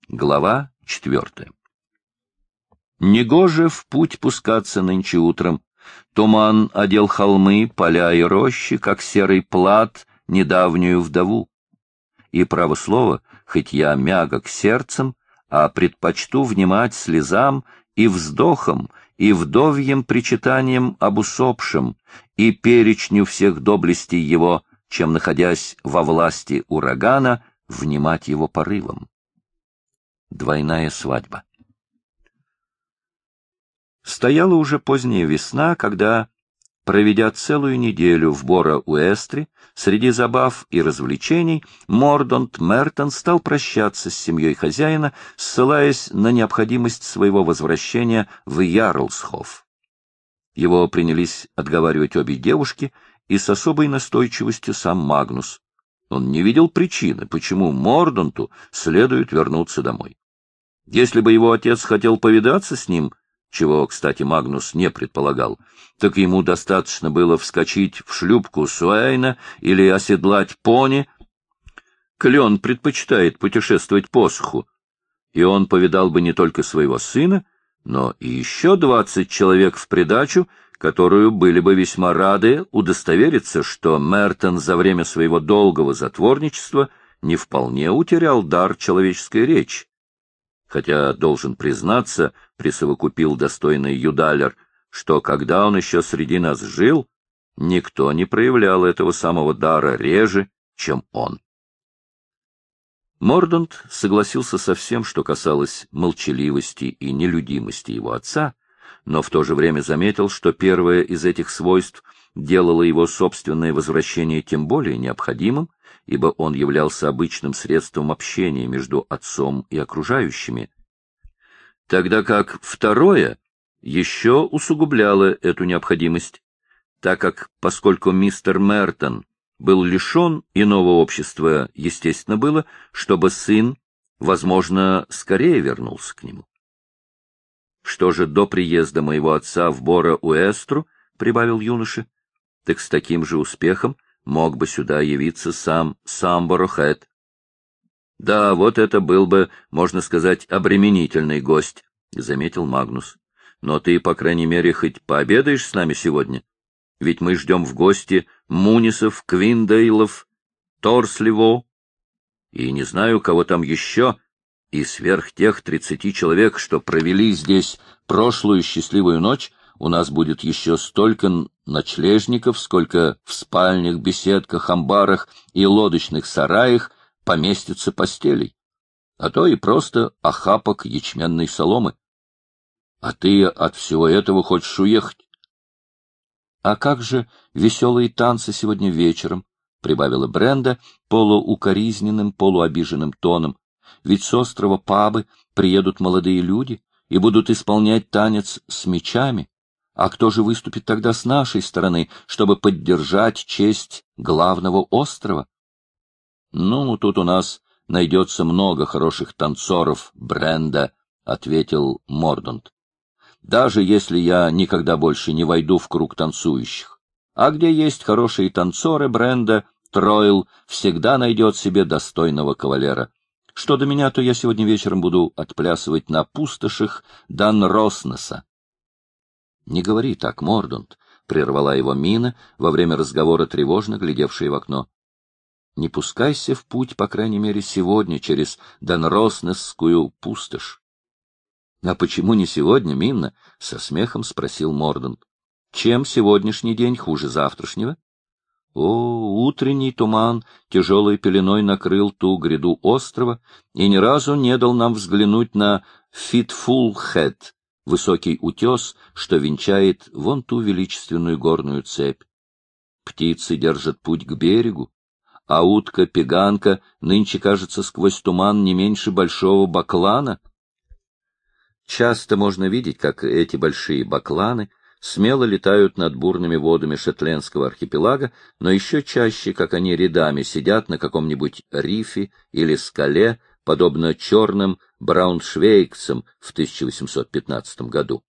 Глава 4. Негоже в путь пускаться нынче утром. Туман одел холмы, поля и рощи, как серый плат недавнюю вдову. И, право слово, хоть я мягок сердцем, а предпочту внимать слезам и вздохам, и вдовьим причитанием об усопшем, и перечню всех доблестей его, чем, находясь во власти урагана, внимать его порывам. Двойная свадьба. Стояла уже поздняя весна, когда, проведя целую неделю в Бора-Уэстре, среди забав и развлечений, Мордонт Мертон стал прощаться с семьей хозяина, ссылаясь на необходимость своего возвращения в Ярлсхоф. Его принялись отговаривать обе девушки, и с особой настойчивостью сам Магнус. Он не видел причины, почему Мордонту следует вернуться домой. Если бы его отец хотел повидаться с ним, чего, кстати, Магнус не предполагал, так ему достаточно было вскочить в шлюпку Суэйна или оседлать пони. Клен предпочитает путешествовать по суху, и он повидал бы не только своего сына, но и еще 20 человек в придачу, которую были бы весьма рады удостовериться, что Мертон за время своего долгого затворничества не вполне утерял дар человеческой речи. Хотя, должен признаться, присовокупил достойный юдалер, что, когда он еще среди нас жил, никто не проявлял этого самого дара реже, чем он. Мордонт согласился со всем, что касалось молчаливости и нелюдимости его отца, но в то же время заметил, что первое из этих свойств делало его собственное возвращение тем более необходимым, ибо он являлся обычным средством общения между отцом и окружающими, тогда как второе еще усугубляло эту необходимость, так как, поскольку мистер Мертон был лишен иного общества, естественно было, чтобы сын, возможно, скорее вернулся к нему. Что же до приезда моего отца в Бора-Уэстру, — прибавил юноша, — так с таким же успехом мог бы сюда явиться сам Самборо-Хэт. Да, вот это был бы, можно сказать, обременительный гость, — заметил Магнус. Но ты, по крайней мере, хоть пообедаешь с нами сегодня? Ведь мы ждем в гости Мунисов, Квиндейлов, Торсливо, и не знаю, кого там еще, и сверх тех 30 человек, что провели здесь прошлую счастливую ночь, у нас будет еще столько ночлежников, сколько в спальнях, беседках, амбарах и лодочных сараях поместится постелей, а то и просто охапок ячменной соломы. А ты от всего этого хочешь уехать? — А как же веселые танцы сегодня вечером? — прибавила Бренда полуукоризненным, полуобиженным тоном. — Ведь с острова Пабы приедут молодые люди и будут исполнять танец с мечами. А кто же выступит тогда с нашей стороны, чтобы поддержать честь главного острова? — Ну, тут у нас найдется много хороших танцоров, Бренда, — ответил Мордонт. — Даже если я никогда больше не войду в круг танцующих. А где есть хорошие танцоры, Бренда, Тройл всегда найдет себе достойного кавалера. Что до меня, то я сегодня вечером буду отплясывать на пустошах Данроснеса. — Не говори так, Мордонт, — прервала его Мина, во время разговора тревожно глядевшая в окно. — Не пускайся в путь, по крайней мере, сегодня, через Данроснесскую пустошь. — А почему не сегодня, Минна? — со смехом спросил Мордонт. — Чем сегодняшний день хуже завтрашнего? О, утренний туман тяжелой пеленой накрыл ту гряду острова и ни разу не дал нам взглянуть на Фитфулхэт, высокий утес, что венчает вон ту величественную горную цепь. Птицы держат путь к берегу, а утка-пеганка нынче кажется сквозь туман не меньше большого баклана. Часто можно видеть, как эти большие бакланы смело летают над бурными водами Шетлендского архипелага, но еще чаще, как они рядами сидят на каком-нибудь рифе или скале, подобно черным брауншвейгцам в 1815 году.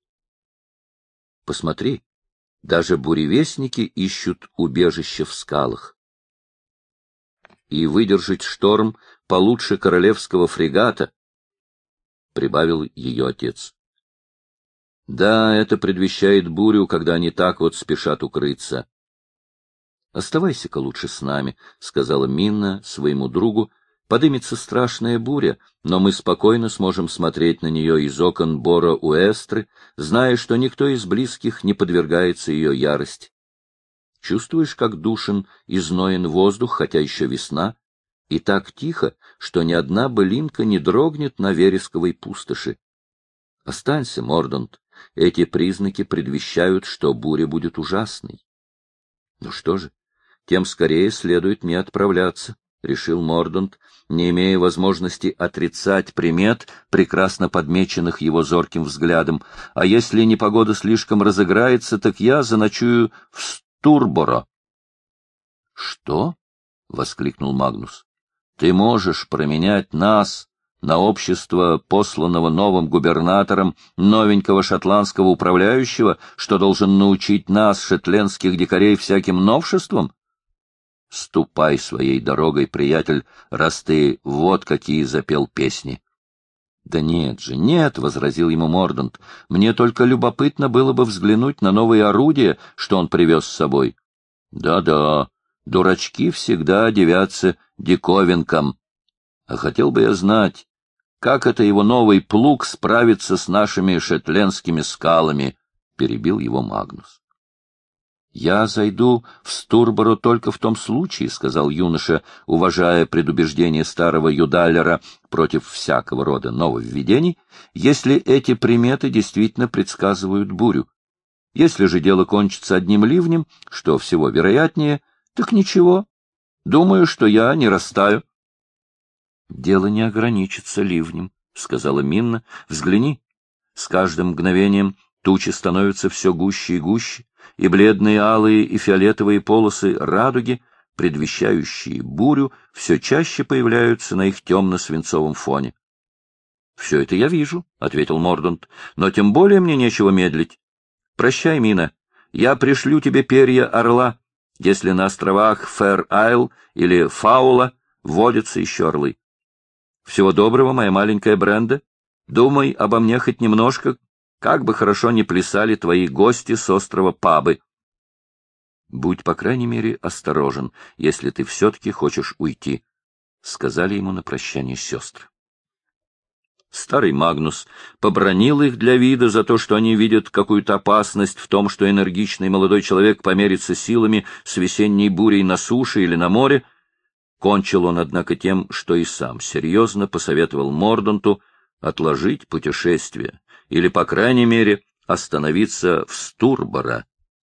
Посмотри, даже буревестники ищут убежище в скалах. И выдержать шторм получше королевского фрегата, — прибавил ее отец. — Да, это предвещает бурю, когда они так вот спешат укрыться. — Оставайся-ка лучше с нами, — сказала Минна своему другу. — Подымется страшная буря, но мы спокойно сможем смотреть на нее из окон Бора-Уэстры, зная, что никто из близких не подвергается ее ярости. Чувствуешь, как душен и зноен воздух, хотя еще весна, и так тихо, что ни одна былинка не дрогнет на вересковой пустоши. Останься, Мордонт, эти признаки предвещают, что буря будет ужасной. Ну что же, тем скорее следует мне отправляться, — решил Мордонт, не имея возможности отрицать примет, прекрасно подмеченных его зорким взглядом. А если непогода слишком разыграется, так я заночую в Стурборо. — Что? — воскликнул Магнус. — Ты можешь променять нас на общество, посланного новым губернатором, новенького шотландского управляющего, что должен научить нас, шетлендских дикарей, всяким новшествам? Ступай своей дорогой, приятель, раз ты вот какие запел песни. — Да нет же, нет, — возразил ему Мордонт, — мне только любопытно было бы взглянуть на новые орудия, что он привез с собой. Да, дурачки всегда дивятся диковинкам. А хотел бы я знать, как это его новый плуг справится с нашими шетлендскими скалами, — перебил его Магнус. — Я зайду в Стурборо только в том случае, — сказал юноша, уважая предубеждение старого юдалера против всякого рода нововведений, — если эти приметы действительно предсказывают бурю. Если же дело кончится одним ливнем, что всего вероятнее, так ничего. Думаю, что я не растаю. — Дело не ограничится ливнем, — сказала Минна. — Взгляни. С каждым мгновением тучи становятся все гуще и гуще, и бледные алые и фиолетовые полосы радуги, предвещающие бурю, все чаще появляются на их темно-свинцовом фоне. — Все это я вижу, — ответил Мордонт, — но тем более мне нечего медлить. Прощай, Мина, я пришлю тебе перья орла, если на островах Фэр-Айл или Фаула водятся еще орлы. Всего доброго, моя маленькая Бренда. Думай обо мне хоть немножко, как бы хорошо ни плясали твои гости с острова Пабы. Будь, по крайней мере, осторожен, если ты все-таки хочешь уйти, — сказали ему на прощание сестры. Старый Магнус побранил их для вида за то, что они видят какую-то опасность в том, что энергичный молодой человек померится силами с весенней бурей на суше или на море. Кончил он, однако, тем, что и сам серьезно посоветовал Мордонту отложить путешествие или, по крайней мере, остановиться в Стурборо.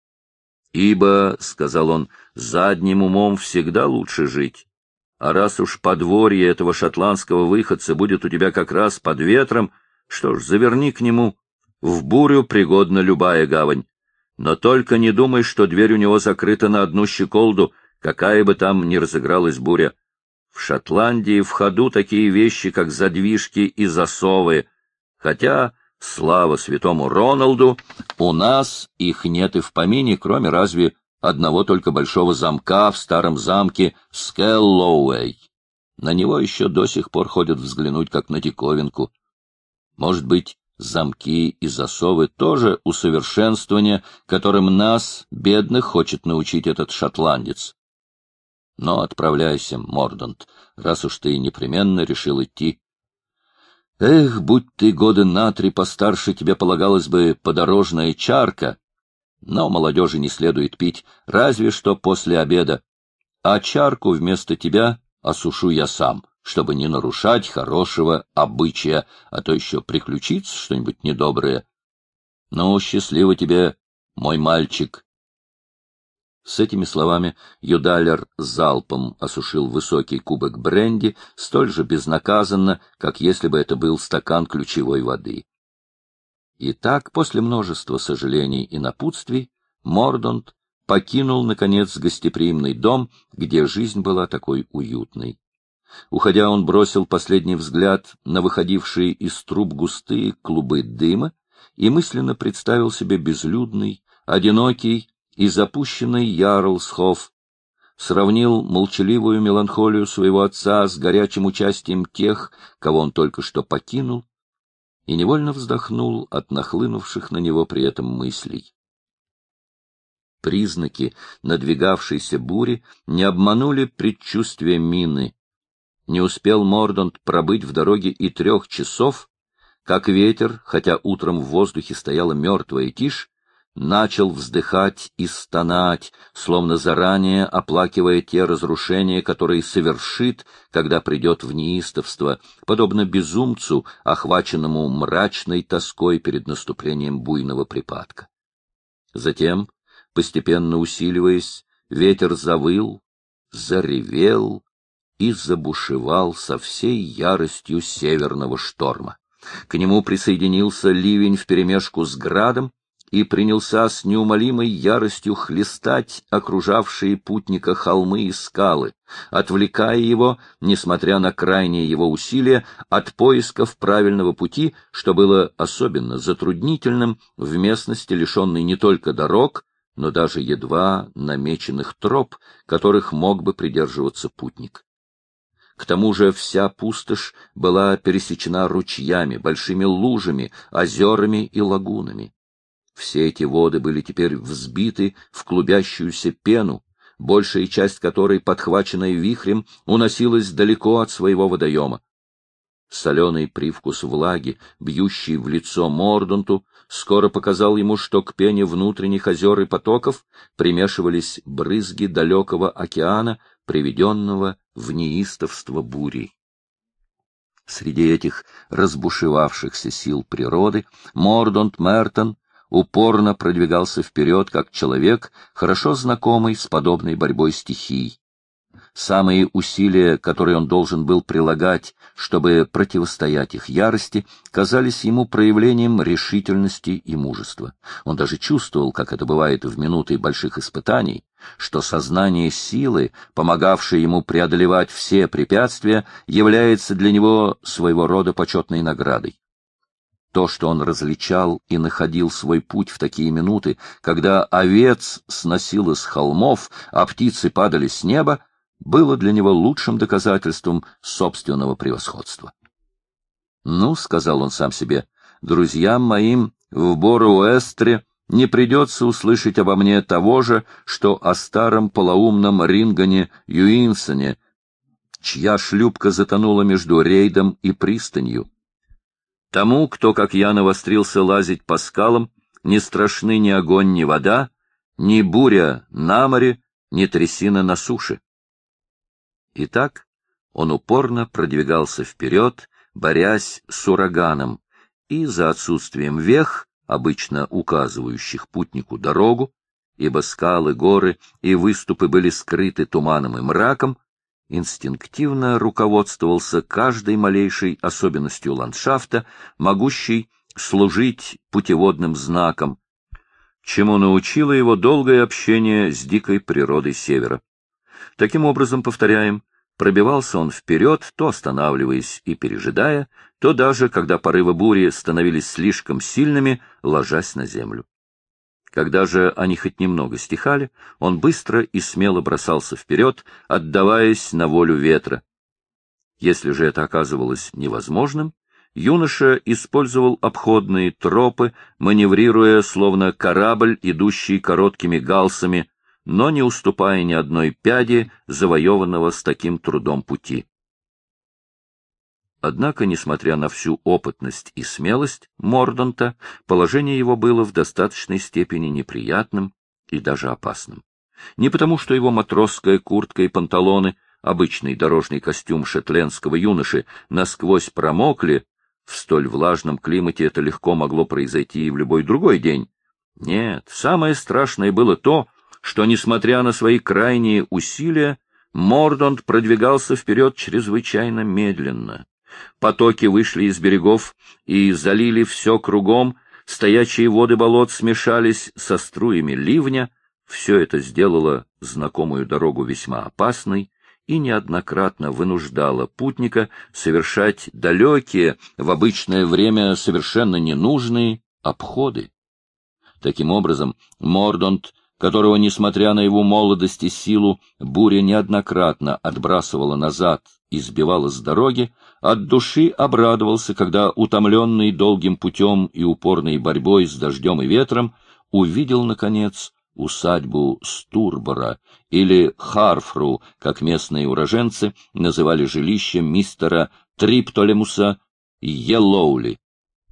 «Ибо, — сказал он, — задним умом всегда лучше жить. А раз уж подворье этого шотландского выходца будет у тебя как раз под ветром, что ж, заверни к нему. В бурю пригодна любая гавань. Но только не думай, что дверь у него закрыта на одну щеколду, какая бы там ни разыгралась буря. В Шотландии в ходу такие вещи, как задвижки и засовы, хотя, слава святому Роналду, у нас их нет и в помине, кроме разве одного только большого замка в старом замке Скеллоуэй. На него еще до сих пор ходят взглянуть, как на диковинку. Может быть, замки и засовы тоже усовершенствование, которым нас, бедных, хочет научить этот шотландец. Но отправляйся, Мордонт, раз уж ты непременно решил идти. Эх, будь ты года на 3 постарше, тебе полагалась бы подорожная чарка. Но молодежи не следует пить, разве что после обеда. А чарку вместо тебя осушу я сам, чтобы не нарушать хорошего обычая, а то еще приключится что-нибудь недоброе. Ну, счастливо тебе, мой мальчик. С этими словами юдалер залпом осушил высокий кубок бренди, столь же безнаказанно, как если бы это был стакан ключевой воды. И так, после множества сожалений и напутствий, Мордонт покинул, наконец, гостеприимный дом, где жизнь была такой уютной. Уходя, он бросил последний взгляд на выходившие из труб густые клубы дыма и мысленно представил себе безлюдный, одинокий и запущенный Ярлсхоф, сравнил молчаливую меланхолию своего отца с горячим участием тех, кого он только что покинул, и невольно вздохнул от нахлынувших на него при этом мыслей. Признаки надвигавшейся бури не обманули предчувствия мины. Не успел Мордонт пробыть в дороге и 3 часов, как ветер, хотя утром в воздухе стояла мертвая тишь, начал вздыхать и стонать, словно заранее оплакивая те разрушения, которые совершит, когда придет в неистовство, подобно безумцу, охваченному мрачной тоской перед наступлением буйного припадка. Затем, постепенно усиливаясь, ветер завыл, заревел и забушевал со всей яростью северного шторма. К нему присоединился ливень вперемешку с градом и принялся с неумолимой яростью хлестать окружавшие путника холмы и скалы, отвлекая его, несмотря на крайние его усилия, от поисков правильного пути, что было особенно затруднительным в местности, лишенной не только дорог, но даже едва намеченных троп, которых мог бы придерживаться путник. К тому же вся пустошь была пересечена ручьями, большими лужами, озерами и лагунами. Все эти воды были теперь взбиты в клубящуюся пену, большая часть которой, подхваченная вихрем, уносилась далеко от своего водоема. Соленый привкус влаги, бьющий в лицо Мордонту, скоро показал ему, что к пене внутренних озер и потоков примешивались брызги далекого океана, приведенного в неистовство бурей. Среди этих разбушевавшихся сил природы Мордонт Мертон упорно продвигался вперед, как человек, хорошо знакомый с подобной борьбой стихий. Самые усилия, которые он должен был прилагать, чтобы противостоять их ярости, казались ему проявлением решительности и мужества. Он даже чувствовал, как это бывает в минуты больших испытаний, что сознание силы, помогавшее ему преодолевать все препятствия, является для него своего рода почетной наградой. То, что он различал и находил свой путь в такие минуты, когда овец сносило с холмов, а птицы падали с неба, было для него лучшим доказательством собственного превосходства. «Ну, — сказал он сам себе, — друзьям моим в Боруэстре не придется услышать обо мне того же, что о старом полоумном Рингане Юинсоне, чья шлюпка затонула между рейдом и пристанью. Тому, кто, как я, навострился лазить по скалам, не страшны ни огонь, ни вода, ни буря на море, ни трясина на суше». Итак, он упорно продвигался вперед, борясь с ураганом, и за отсутствием вех, обычно указывающих путнику дорогу, ибо скалы, горы и выступы были скрыты туманом и мраком, инстинктивно руководствовался каждой малейшей особенностью ландшафта, могущей служить путеводным знаком, чему научило его долгое общение с дикой природой севера. Таким образом, повторяем, пробивался он вперед, то останавливаясь и пережидая, то даже, когда порывы бури становились слишком сильными, ложась на землю. Когда же они хоть немного стихали, он быстро и смело бросался вперед, отдаваясь на волю ветра. Если же это оказывалось невозможным, юноша использовал обходные тропы, маневрируя словно корабль, идущий короткими галсами, но не уступая ни одной пяди завоеванного с таким трудом пути. Однако, несмотря на всю опытность и смелость Мордонта, положение его было в достаточной степени неприятным и даже опасным. Не потому, что его матросская куртка и панталоны, обычный дорожный костюм шетлендского юноши, насквозь промокли, в столь влажном климате это легко могло произойти и в любой другой день. Нет, самое страшное было то, что, несмотря на свои крайние усилия, Мордонт продвигался вперед чрезвычайно медленно. Потоки вышли из берегов и залили все кругом, стоячие воды болот смешались со струями ливня, все это сделало знакомую дорогу весьма опасной и неоднократно вынуждало путника совершать далекие, в обычное время совершенно ненужные обходы. Таким образом, Мордонт которого, несмотря на его молодость и силу, буря неоднократно отбрасывала назад и сбивала с дороги, от души обрадовался, когда, утомленный долгим путем и упорной борьбой с дождем и ветром, увидел, наконец, усадьбу Стурбора, или Харфру, как местные уроженцы называли жилище мистера Триптолемуса Йеллоули.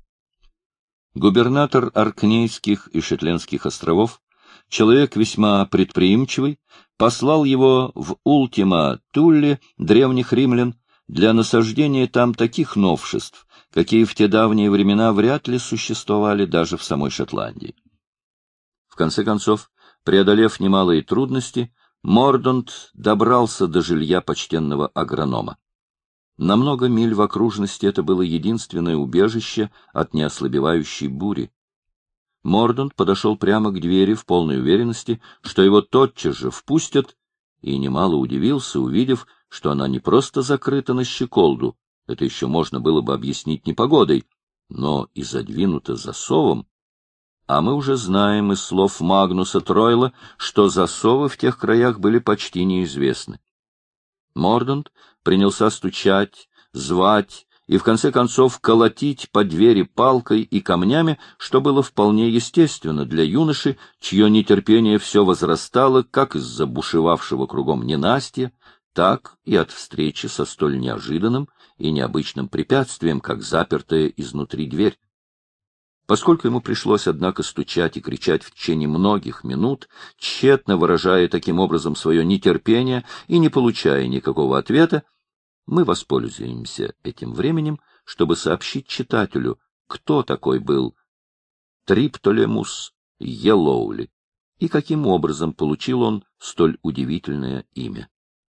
Губернатор Оркнейских и Шетландских островов, человек весьма предприимчивый, послал его в Ультима-Тулле древних римлян для насаждения там таких новшеств, какие в те давние времена вряд ли существовали даже в самой Шотландии. В конце концов, преодолев немалые трудности, Мордонт добрался до жилья почтенного агронома. На много миль в окружности это было единственное убежище от неослабевающей бури. Мордонт подошел прямо к двери в полной уверенности, что его тотчас же впустят, и немало удивился, увидев, что она не просто закрыта на щеколду, это еще можно было бы объяснить непогодой, но и задвинута засовом. А мы уже знаем из слов Магнуса Тройла, что засовы в тех краях были почти неизвестны. Мордонт принялся стучать, звать и, в конце концов, колотить по двери палкой и камнями, что было вполне естественно для юноши, чье нетерпение все возрастало как из-за бушевавшего кругом ненастья, так и от встречи со столь неожиданным и необычным препятствием, как запертая изнутри дверь. Поскольку ему пришлось, однако, стучать и кричать в течение многих минут, тщетно выражая таким образом свое нетерпение и не получая никакого ответа, мы воспользуемся этим временем, чтобы сообщить читателю, кто такой был Триптолемус Йеллоули и каким образом получил он столь удивительное имя.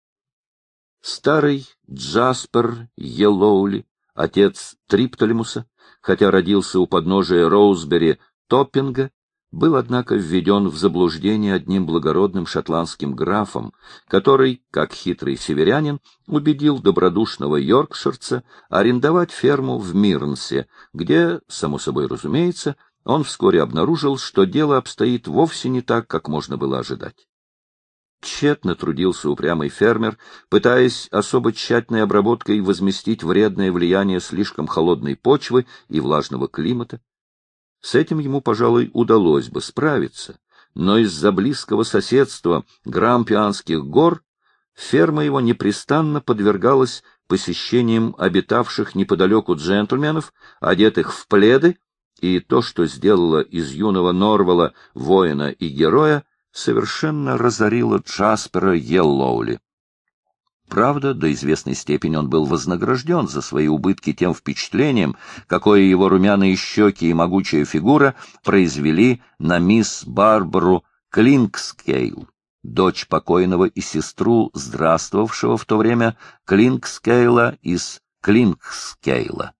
Старый Джаспер Йеллоули, отец Триптолемуса, хотя родился у подножия Роузбери-Топпинга, был, однако, введен в заблуждение одним благородным шотландским графом, который, как хитрый северянин, убедил добродушного йоркширца арендовать ферму в Мирнсе, где, само собой разумеется, он вскоре обнаружил, что дело обстоит вовсе не так, как можно было ожидать. Тщетно трудился упрямый фермер, пытаясь особо тщательной обработкой возместить вредное влияние слишком холодной почвы и влажного климата. С этим ему, пожалуй, удалось бы справиться, но из-за близкого соседства Грампианских гор ферма его непрестанно подвергалась посещениям обитавших неподалеку джентльменов, одетых в пледы, и то, что сделало из юного Норвала воина и героя, совершенно разорило Джаспера Йеллоули. Правда, до известной степени он был вознагражден за свои убытки тем впечатлением, какое его румяные щеки и могучая фигура произвели на мисс Барбару Клинкскейл, дочь покойного и сестру здравствовавшего в то время Клинкскейла из Клинкскейла.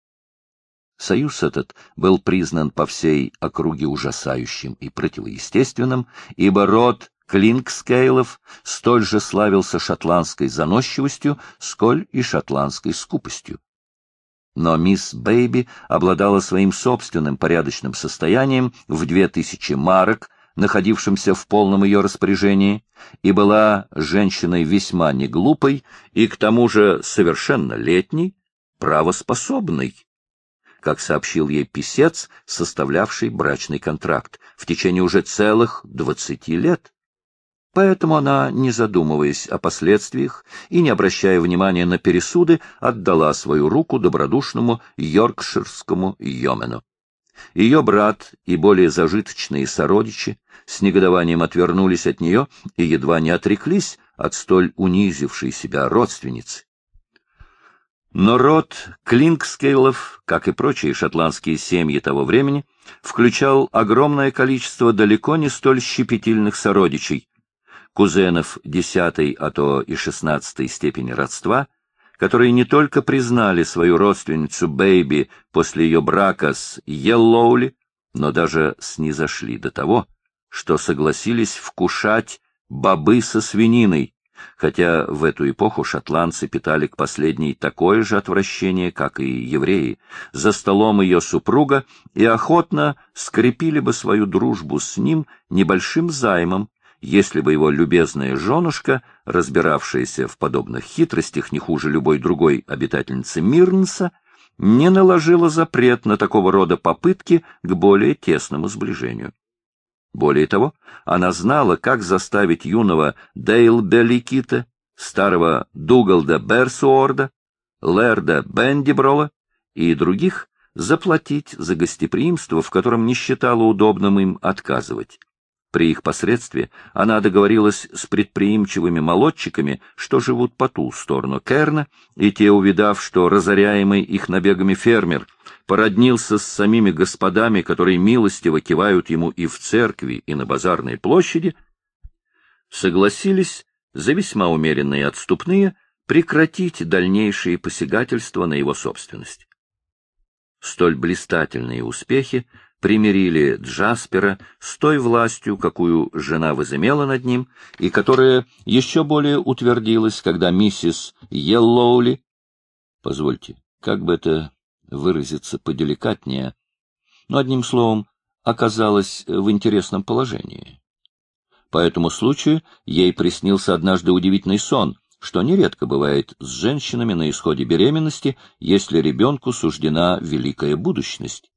Союз этот был признан по всей округе ужасающим и противоестественным, ибо род Клинкскейлов столь же славился шотландской заносчивостью, сколь и шотландской скупостью. Но мисс Бэйби обладала своим собственным порядочным состоянием в 2000 марок, находившимся в полном ее распоряжении, и была женщиной весьма неглупой и к тому же совершеннолетней, правоспособной, как сообщил ей писец, составлявший брачный контракт, в течение уже целых 20 лет. Поэтому она, не задумываясь о последствиях и не обращая внимания на пересуды, отдала свою руку добродушному йоркширскому йомену. Ее брат и более зажиточные сородичи с негодованием отвернулись от нее и едва не отреклись от столь унизившей себя родственницы. Но род Клинкскейлов, как и прочие шотландские семьи того времени, включал огромное количество далеко не столь щепетильных сородичей, кузенов 10-й, а то и 16-й степени родства, которые не только признали свою родственницу Бэйби после ее брака с Йеллоули, но даже снизошли до того, что согласились вкушать бобы со свининой, хотя в эту эпоху шотландцы питали к последней такое же отвращение, как и евреи, за столом ее супруга и охотно скрепили бы свою дружбу с ним небольшим займом, если бы его любезная женушка, разбиравшаяся в подобных хитростях не хуже любой другой обитательницы Мирнса, не наложила запрет на такого рода попытки к более тесному сближению. Более того, она знала, как заставить юного Дейлбеликита, старого Дугалда Берсуорда, Лерда Бендиброла и других заплатить за гостеприимство, в котором не считала удобным им отказывать. При их посредстве она договорилась с предприимчивыми молодчиками, что живут по ту сторону Керна, и те, увидав, что разоряемый их набегами фермер породнился с самими господами, которые милостиво кивают ему и в церкви, и на базарной площади, согласились за весьма умеренные и отступные прекратить дальнейшие посягательства на его собственность. Столь блистательные успехи примирили Джаспера с той властью, какую жена возымела над ним, и которая еще более утвердилась, когда миссис Йеллоули, позвольте, как бы это выразиться поделикатнее, но, одним словом, оказалась в интересном положении. По этому случаю ей приснился однажды удивительный сон, что нередко бывает с женщинами на исходе беременности, если ребенку суждена великая будущность.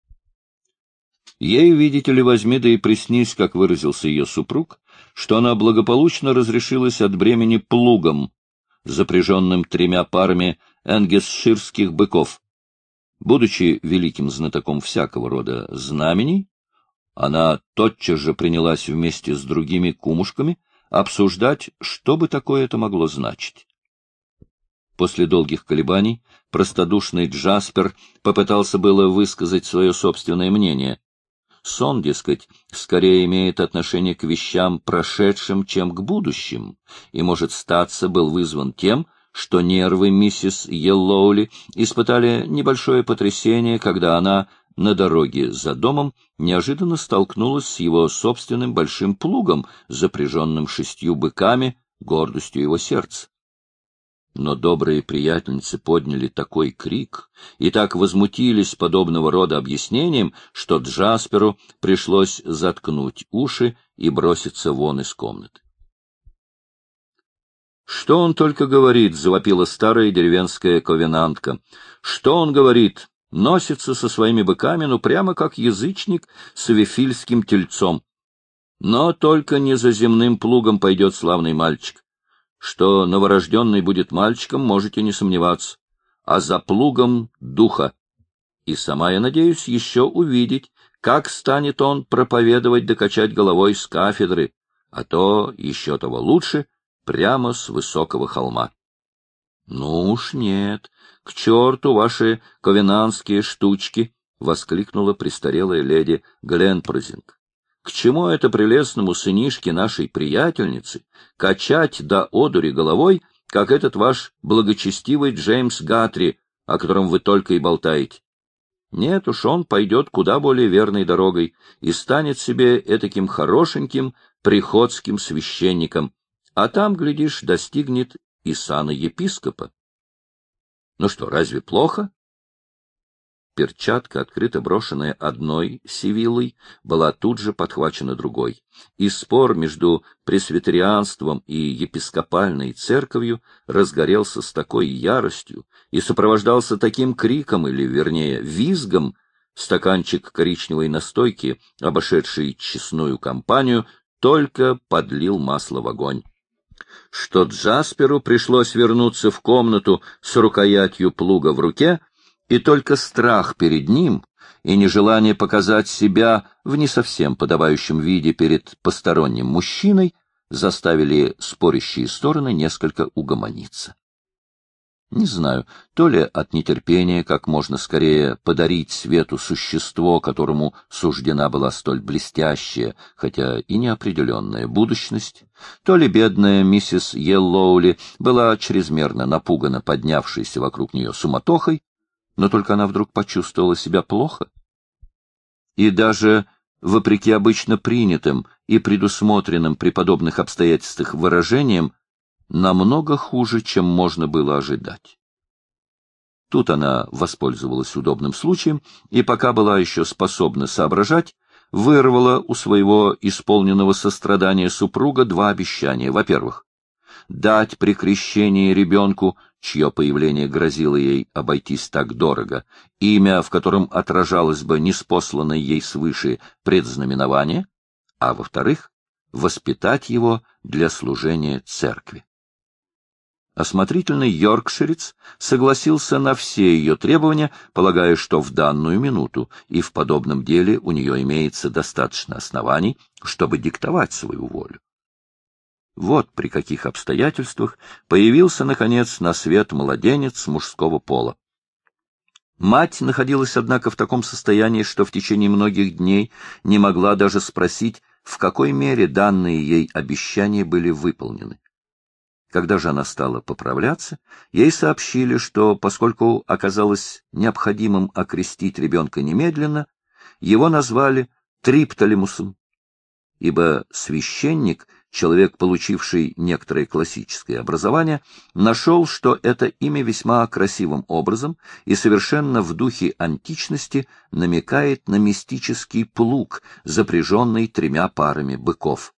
Ей, видите ли, возьми да и приснись, как выразился ее супруг, что она благополучно разрешилась от бремени плугом, запряженным 3 парами энгесширских быков. Будучи великим знатоком всякого рода знамений, она тотчас же принялась вместе с другими кумушками обсуждать, что бы такое это могло значить. После долгих колебаний простодушный Джаспер попытался было высказать свое собственное мнение. Сон, дескать, скорее имеет отношение к вещам прошедшим, чем к будущим, и, может статься, был вызван тем, что нервы миссис Йеллоули испытали небольшое потрясение, когда она на дороге за домом неожиданно столкнулась с его собственным большим плугом, запряженным 6 быками, гордостью его сердца. Но добрые приятельницы подняли такой крик и так возмутились подобного рода объяснением, что Джасперу пришлось заткнуть уши и броситься вон из комнаты. «Что он только говорит?» — завопила старая деревенская ковенантка. «Что он говорит? Носится со своими быками, ну прямо как язычник с вифильским тельцом. Но только не за земным плугом пойдет славный мальчик. Что новорожденный будет мальчиком, можете не сомневаться, а за плугом духа. И сама я надеюсь еще увидеть, как станет он проповедовать да качать головой с кафедры, а то еще того лучше прямо с высокого холма. Ну уж нет, к черту ваши ковенантские штучки, — воскликнула престарелая леди Гленпрозинг. К чему это прелестному сынишке нашей приятельницы качать до одури головой, как этот ваш благочестивый Джеймс Гатри, о котором вы только и болтаете? Нет уж, он пойдет куда более верной дорогой и станет себе этаким хорошеньким приходским священником, а там, глядишь, достигнет и сана епископа. Ну что, разве плохо? Перчатка, открыто брошенная одной сивиллой, была тут же подхвачена другой, и спор между пресвитерианством и епископальной церковью разгорелся с такой яростью и сопровождался таким криком, или, вернее, визгом. Стаканчик коричневой настойки, обошедший честную компанию, только подлил масло в огонь, что Джасперу пришлось вернуться в комнату с рукоятью плуга в руке, и только страх перед ним и нежелание показать себя в не совсем подобающем виде перед посторонним мужчиной заставили спорящие стороны несколько угомониться. Не знаю, то ли от нетерпения как можно скорее подарить свету существо, которому суждена была столь блестящая, хотя и неопределенная будущность, то ли бедная миссис Йеллоули была чрезмерно напугана поднявшейся вокруг нее суматохой, но только она вдруг почувствовала себя плохо. И даже, вопреки обычно принятым и предусмотренным при подобных обстоятельствах выражениям, намного хуже, чем можно было ожидать. Тут она воспользовалась удобным случаем и, пока была еще способна соображать, вырвала у своего исполненного сострадания супруга два обещания. Во-первых, дать при крещении ребенку, чье появление грозило ей обойтись так дорого, имя, в котором отражалось бы ниспосланное ей свыше предзнаменование, а во-вторых, воспитать его для служения церкви. Осмотрительный йоркширец согласился на все ее требования, полагая, что в данную минуту и в подобном деле у нее имеется достаточно оснований, чтобы диктовать свою волю. Вот при каких обстоятельствах появился, наконец, на свет младенец мужского пола. Мать находилась, однако, в таком состоянии, что в течение многих дней не могла даже спросить, в какой мере данные ей обещания были выполнены. Когда же она стала поправляться, ей сообщили, что, поскольку оказалось необходимым окрестить ребенка немедленно, его назвали Триптолемусом, ибо священник, человек, получивший некоторое классическое образование, нашел, что это имя весьма красивым образом и совершенно в духе античности намекает на мистический плуг, запряженный 3 парами быков.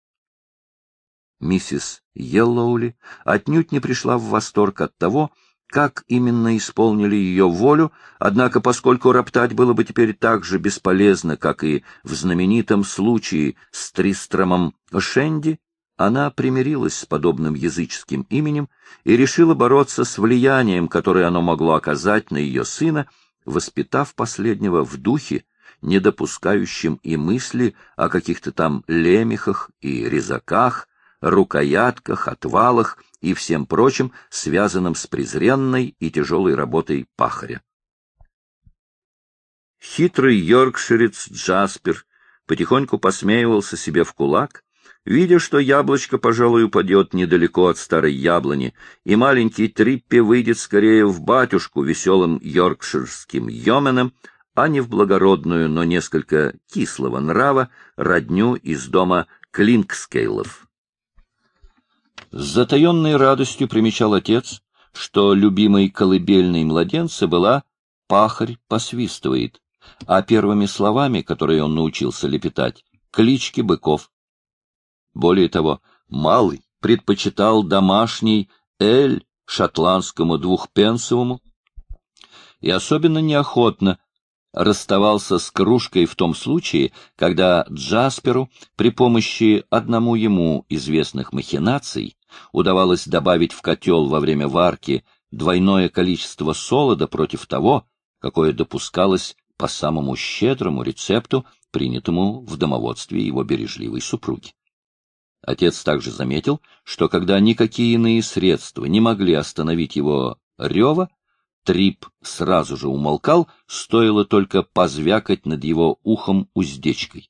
Миссис Йеллоули отнюдь не пришла в восторг от того, как именно исполнили ее волю, однако, поскольку роптать было бы теперь так же бесполезно, как и в знаменитом случае с Тристромом Шенди, она примирилась с подобным языческим именем и решила бороться с влиянием, которое оно могло оказать на ее сына, воспитав последнего в духе, не допускающем и мысли о каких-то там лемехах и резаках, рукоятках, отвалах и всем прочем, связанным с презренной и тяжелой работой пахаря. Хитрый йоркширец Джаспер потихоньку посмеивался себе в кулак, видя, что яблочко, пожалуй, упадет недалеко от старой яблони, и маленький Триппи выйдет скорее в батюшку веселым йоркширским йоменом, а не в благородную, но несколько кислого нрава родню из дома Клинкскейлов. С затаенной радостью примечал отец, что любимой колыбельной младенца была «Пахарь посвистывает», а первыми словами, которые он научился лепетать, клички быков. Более того, малый предпочитал домашний эль шотландскому двухпенсовому и особенно неохотно расставался с кружкой в том случае, когда Джасперу при помощи одному ему известных махинаций удавалось добавить в котел во время варки двойное количество солода против того, какое допускалось по самому щедрому рецепту, принятому в домоводстве его бережливой супруги. Отец также заметил, что когда никакие иные средства не могли остановить его рева, Трип сразу же умолкал, стоило только позвякать над его ухом уздечкой.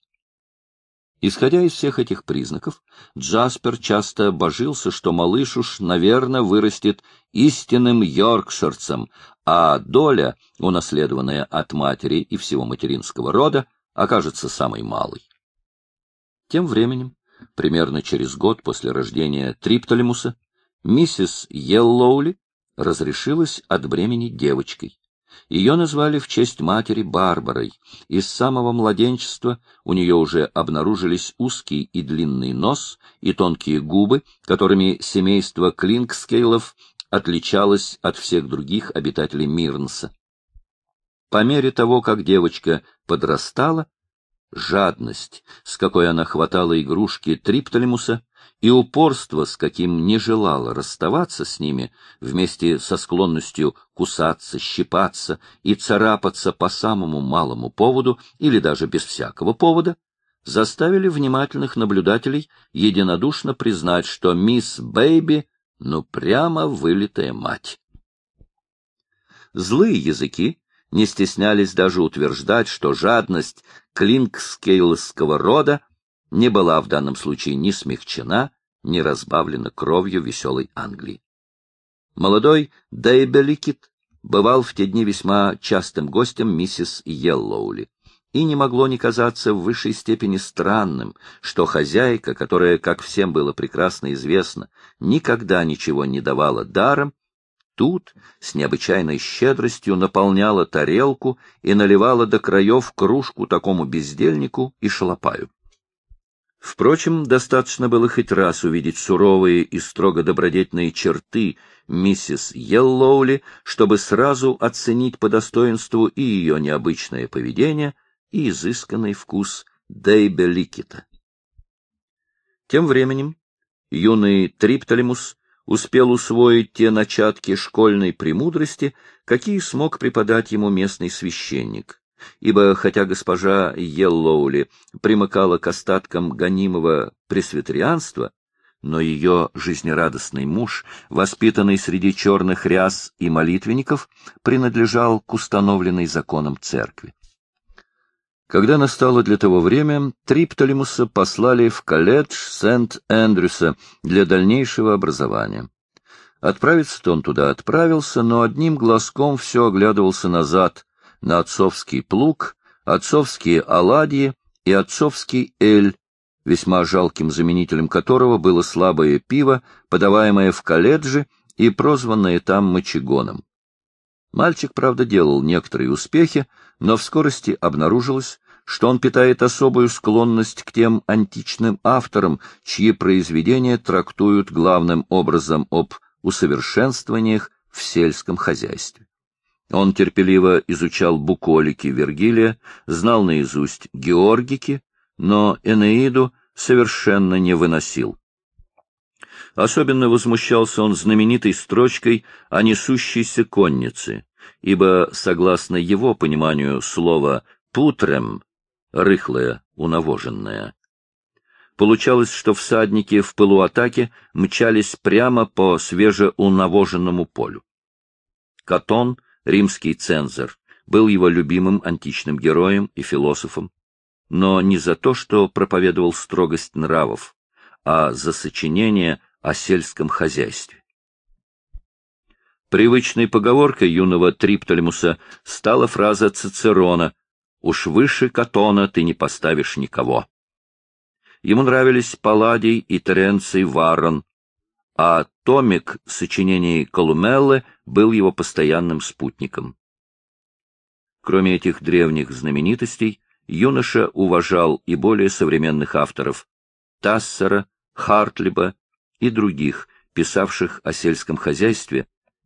Исходя из всех этих признаков, Джаспер часто божился, что малыш уж, наверное, вырастет истинным йоркширцем, а доля, унаследованная от матери и всего материнского рода, окажется самой малой. Тем временем, примерно через год после рождения Триптолемуса, миссис Йеллоули разрешилась от бремени девочкой. Ее назвали в честь матери Барбарой, и с самого младенчества у нее уже обнаружились узкий и длинный нос и тонкие губы, которыми семейство Клинкскейлов отличалось от всех других обитателей Мирнса. По мере того, как девочка подрастала, жадность, с какой она хватала игрушки Триптолемуса, и упорство, с каким не желала расставаться с ними, вместе со склонностью кусаться, щипаться и царапаться по самому малому поводу или даже без всякого повода, заставили внимательных наблюдателей единодушно признать, что мисс Бэйби ну прямо вылитая мать. Злые языки не стеснялись даже утверждать, что жадность клинкскейлского рода не была в данном случае ни смягчена, ни разбавлена кровью веселой Англии. Молодой Дейбеликит бывал в те дни весьма частым гостем миссис Йеллоули, и не могло не казаться в высшей степени странным, что хозяйка, которая, как всем было прекрасно известно, никогда ничего не давала даром, тут с необычайной щедростью наполняла тарелку и наливала до краев кружку такому бездельнику и шалопаю. Впрочем, достаточно было хоть раз увидеть суровые и строго добродетельные черты миссис Йеллоули, чтобы сразу оценить по достоинству и ее необычное поведение, и изысканный вкус Дейбе Ликкета. Тем временем юный Триптолемус успел усвоить те начатки школьной премудрости, какие смог преподать ему местный священник, ибо хотя госпожа Йеллоули примыкала к остаткам гонимого пресвитерианства, но ее жизнерадостный муж, воспитанный среди черных ряс и молитвенников, принадлежал к установленной законам церкви. Когда настало для того время, Триптолемуса послали в колледж Сент-Эндрюса для дальнейшего образования. Отправиться-то он туда отправился, но одним глазком все оглядывался назад, на отцовский плуг, отцовские оладьи и отцовский эль, весьма жалким заменителем которого было слабое пиво, подаваемое в колледже и прозванное там мочегоном. Мальчик, правда, делал некоторые успехи, но в скорости обнаружилось, что он питает особую склонность к тем античным авторам, чьи произведения трактуют главным образом об усовершенствованиях в сельском хозяйстве. Он терпеливо изучал буколики Вергилия, знал наизусть Георгики, но Энеиду совершенно не выносил. Особенно возмущался он знаменитой строчкой о несущейся коннице, ибо, согласно его пониманию слова «путрем» — рыхлое, унавоженное, получалось, что всадники в пылу атаки мчались прямо по свежеунавоженному полю. Катон, римский цензор, был его любимым античным героем и философом, но не за то, что проповедовал строгость нравов, а за сочинение о сельском хозяйстве. Привычной поговоркой юного Триптолемуса стала фраза Цицерона «Уж выше Катона ты не поставишь никого». Ему нравились Палладий и Теренций Варрон, а томик сочинений Колумеллы был его постоянным спутником. Кроме этих древних знаменитостей, юноша уважал и более современных авторов — Тассера, Хартлиба и других, писавших о сельском хозяйстве.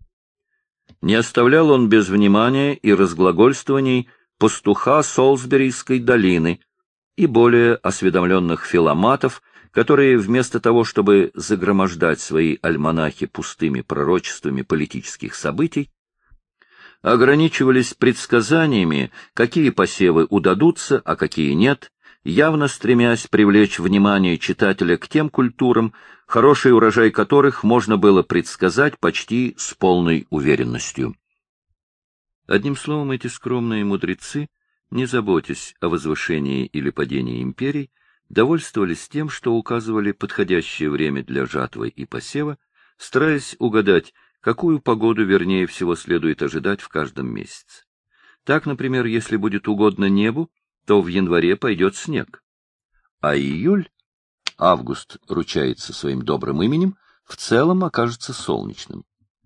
Не оставлял он без внимания и разглагольствований пастуха Солсберийской долины и более осведомленных филоматов, которые вместо того, чтобы загромождать свои альманахи пустыми пророчествами политических событий, ограничивались предсказаниями, какие посевы удадутся, а какие нет, явно стремясь привлечь внимание читателя к тем культурам, хороший урожай которых можно было предсказать почти с полной уверенностью. Одним словом, эти скромные мудрецы, не заботясь о возвышении или падении империй, довольствовались тем, что указывали подходящее время для жатвы и посева, стараясь угадать, какую погоду вернее всего следует ожидать в каждом месяце. Так, например, если будет угодно небу, то в январе пойдет снег. А июль, август ручается своим добрым именем, в целом окажется солнечным.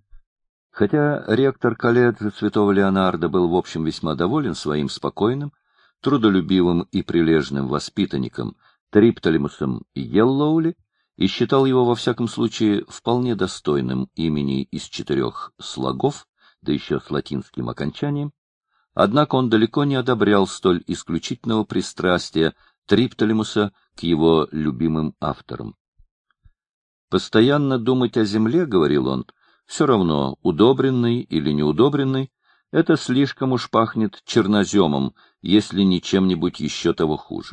Хотя ректор колледжа святого Леонардо был в общем весьма доволен своим спокойным, трудолюбивым и прилежным воспитанником Триптолемусом Йеллоули и считал его во всяком случае вполне достойным имени из 4 слогов, да еще с латинским окончанием, однако он далеко не одобрял столь исключительного пристрастия Триптолемуса к его любимым авторам. «Постоянно думать о земле, — говорил он, — все равно, удобренный или неудобренный, это слишком уж пахнет черноземом, если не чем-нибудь еще того хуже».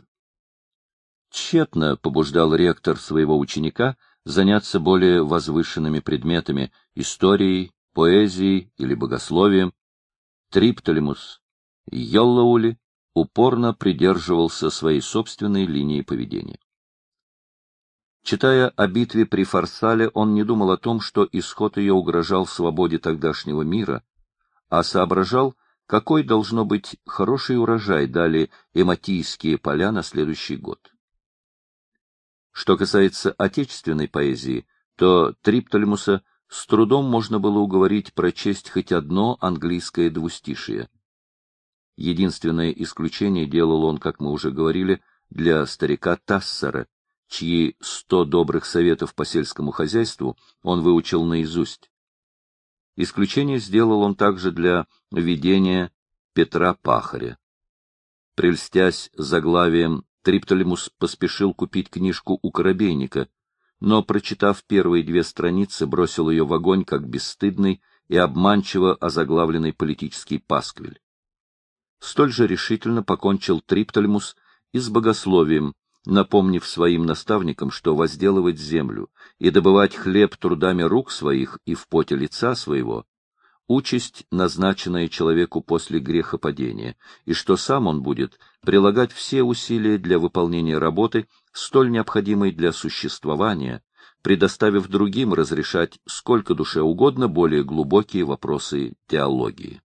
Тщетно побуждал ректор своего ученика заняться более возвышенными предметами — историей, поэзией или богословием. Триптолемус Йеллоули упорно придерживался своей собственной линии поведения. Читая о битве при Фарсале, он не думал о том, что исход ее угрожал свободе тогдашнего мира, а соображал, какой, должно быть, хороший урожай дали эматийские поля на следующий год. Что касается отечественной поэзии, то Триптолемуса с трудом можно было уговорить прочесть хоть одно английское двустишие. Единственное исключение делал он, как мы уже говорили, для старика Тассера, чьи 100 добрых советов по сельскому хозяйству он выучил наизусть. Исключение сделал он также для видения Петра Пахаря. Прельстясь заглавием, Триптолемус поспешил купить книжку у коробейника, но, прочитав первые 2 страницы, бросил ее в огонь, как бесстыдный и обманчиво озаглавленный политический пасквиль. Столь же решительно покончил Триптолемус и с богословием, напомнив своим наставникам, что возделывать землю и добывать хлеб трудами рук своих и в поте лица своего — участь, назначенная человеку после грехопадения, и что сам он будет прилагать все усилия для выполнения работы, столь необходимой для существования, предоставив другим разрешать сколько душе угодно более глубокие вопросы теологии.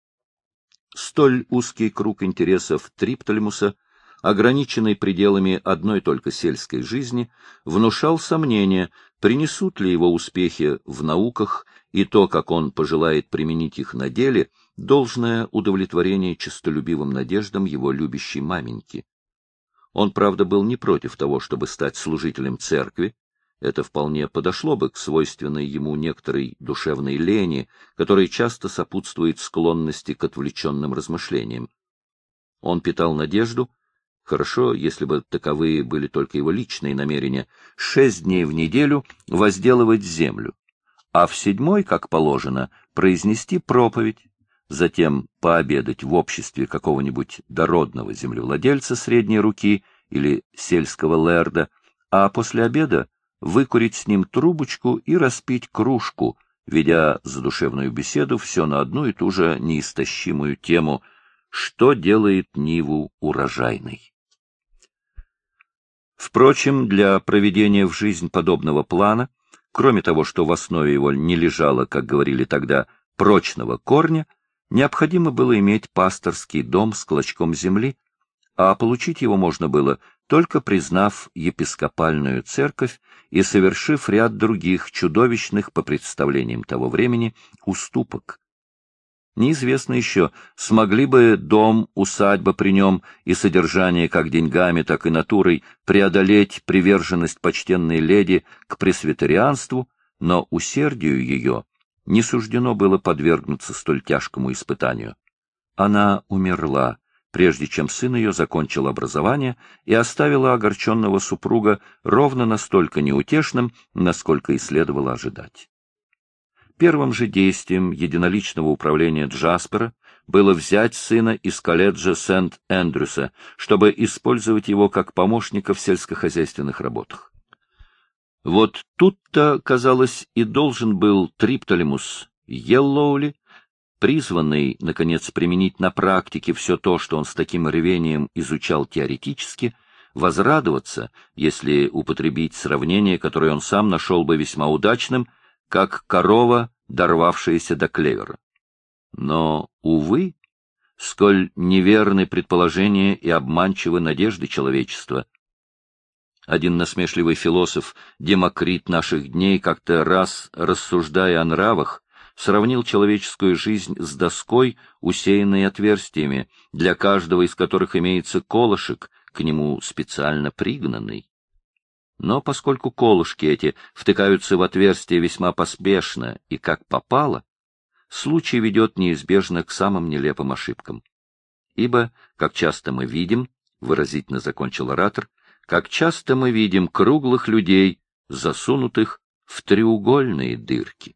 Столь узкий круг интересов Триптолемуса, ограниченный пределами одной только сельской жизни, внушал сомнения, принесут ли его успехи в науках и то, как он пожелает применить их на деле, должное удовлетворение честолюбивым надеждам его любящей маменьки. Он, правда, был не против того, чтобы стать служителем церкви. Это вполне подошло бы к свойственной ему некоторой душевной лени, которая часто сопутствует склонности к отвлеченным размышлениям. Он питал надежду, хорошо, если бы таковые были только его личные намерения, 6 дней в неделю возделывать землю, а в 7-й, как положено, произнести проповедь, затем пообедать в обществе какого-нибудь дородного землевладельца средней руки или сельского лэрда, а после обеда выкурить с ним трубочку и распить кружку, ведя задушевную беседу все на одну и ту же неистощимую тему «Что делает Ниву урожайной?». Впрочем, для проведения в жизнь подобного плана, кроме того, что в основе его не лежало, как говорили тогда, прочного корня, необходимо было иметь пасторский дом с клочком земли, а получить его можно было, только признав епископальную церковь и совершив ряд других чудовищных, по представлениям того времени, уступок. Неизвестно еще, смогли бы дом, усадьба при нем и содержание как деньгами, так и натурой преодолеть приверженность почтенной леди к пресвитерианству, но усердию ее не суждено было подвергнуться столь тяжкому испытанию. Она умерла, прежде чем сын ее закончил образование, и оставила огорченного супруга ровно настолько неутешным, насколько и следовало ожидать. Первым же действием единоличного управления Джаспера было взять сына из колледжа Сент-Эндрюса, чтобы использовать его как помощника в сельскохозяйственных работах. Вот тут-то, казалось, и должен был Триптолемус Йеллоули, призванный, наконец, применить на практике все то, что он с таким рвением изучал теоретически, возрадоваться, если употребить сравнение, которое он сам нашел бы весьма удачным, как корова, дорвавшаяся до клевера. Но, увы, сколь неверны предположения и обманчивы надежды человечества. Один насмешливый философ, Демокрит наших дней, как-то раз, рассуждая о нравах, сравнил человеческую жизнь с доской, усеянной отверстиями, для каждого из которых имеется колышек, к нему специально пригнанный. Но поскольку колышки эти втыкаются в отверстие весьма поспешно и как попало, случай ведет неизбежно к самым нелепым ошибкам. Ибо, как часто мы видим, выразительно закончил оратор, как часто мы видим круглых людей, засунутых в треугольные дырки.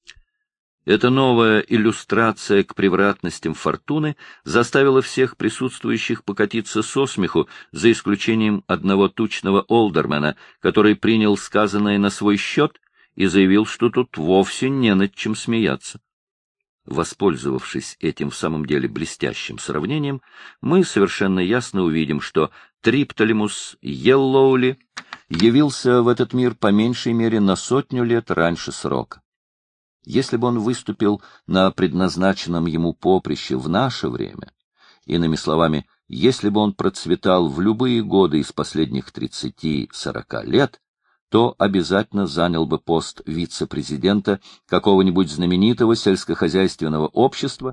Эта новая иллюстрация к превратностям фортуны заставила всех присутствующих покатиться со смеху, за исключением одного тучного олдермена, который принял сказанное на свой счет и заявил, что тут вовсе не над чем смеяться. Воспользовавшись этим в самом деле блестящим сравнением, мы совершенно ясно увидим, что Триптолемус Йеллоули явился в этот мир по меньшей мере на 100 лет раньше срока. Если бы он выступил на предназначенном ему поприще в наше время, иными словами, если бы он процветал в любые годы из последних 30-40 лет, то обязательно занял бы пост вице-президента какого-нибудь знаменитого сельскохозяйственного общества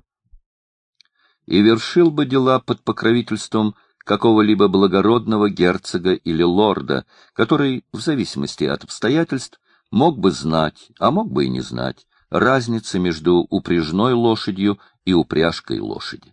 и вершил бы дела под покровительством какого-либо благородного герцога или лорда, который, в зависимости от обстоятельств, мог бы знать, а мог бы и не знать, разницы между упряжной лошадью и упряжкой лошади.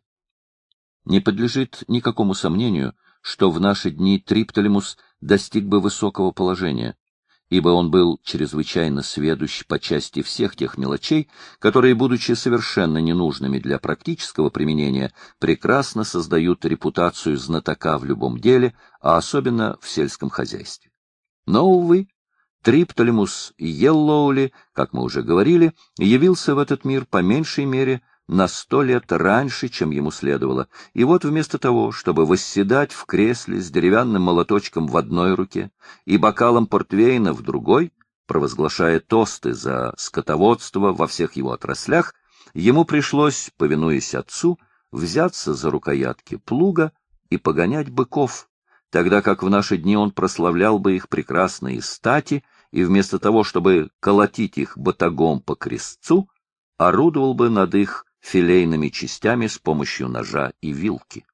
Не подлежит никакому сомнению, что в наши дни Триптолемус достиг бы высокого положения, ибо он был чрезвычайно сведущ по части всех тех мелочей, которые, будучи совершенно ненужными для практического применения, прекрасно создают репутацию знатока в любом деле, а особенно в сельском хозяйстве. Но, увы, Триптолемус Йеллоули, как мы уже говорили, явился в этот мир по меньшей мере на 100 лет раньше, чем ему следовало, и вот вместо того, чтобы восседать в кресле с деревянным молоточком в одной руке и бокалом портвейна в другой, провозглашая тосты за скотоводство во всех его отраслях, ему пришлось, повинуясь отцу, взяться за рукоятки плуга и погонять быков, тогда как в наши дни он прославлял бы их прекрасные стати и вместо того, чтобы колотить их батагом по крестцу, орудовал бы над их филейными частями с помощью ножа и вилки.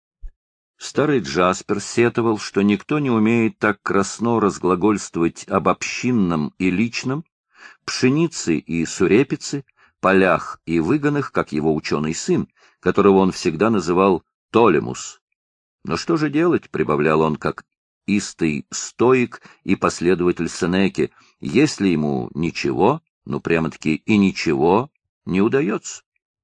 Старый Джаспер сетовал, что никто не умеет так красно разглагольствовать об общинном и личном, пшенице и сурепице, полях и выгонах, как его ученый сын, которого он всегда называл Толемус. Но что же делать, прибавлял он, как истый стоик и последователь Сенеки, если ему ничего, ну прямо-таки и ничего, не удается?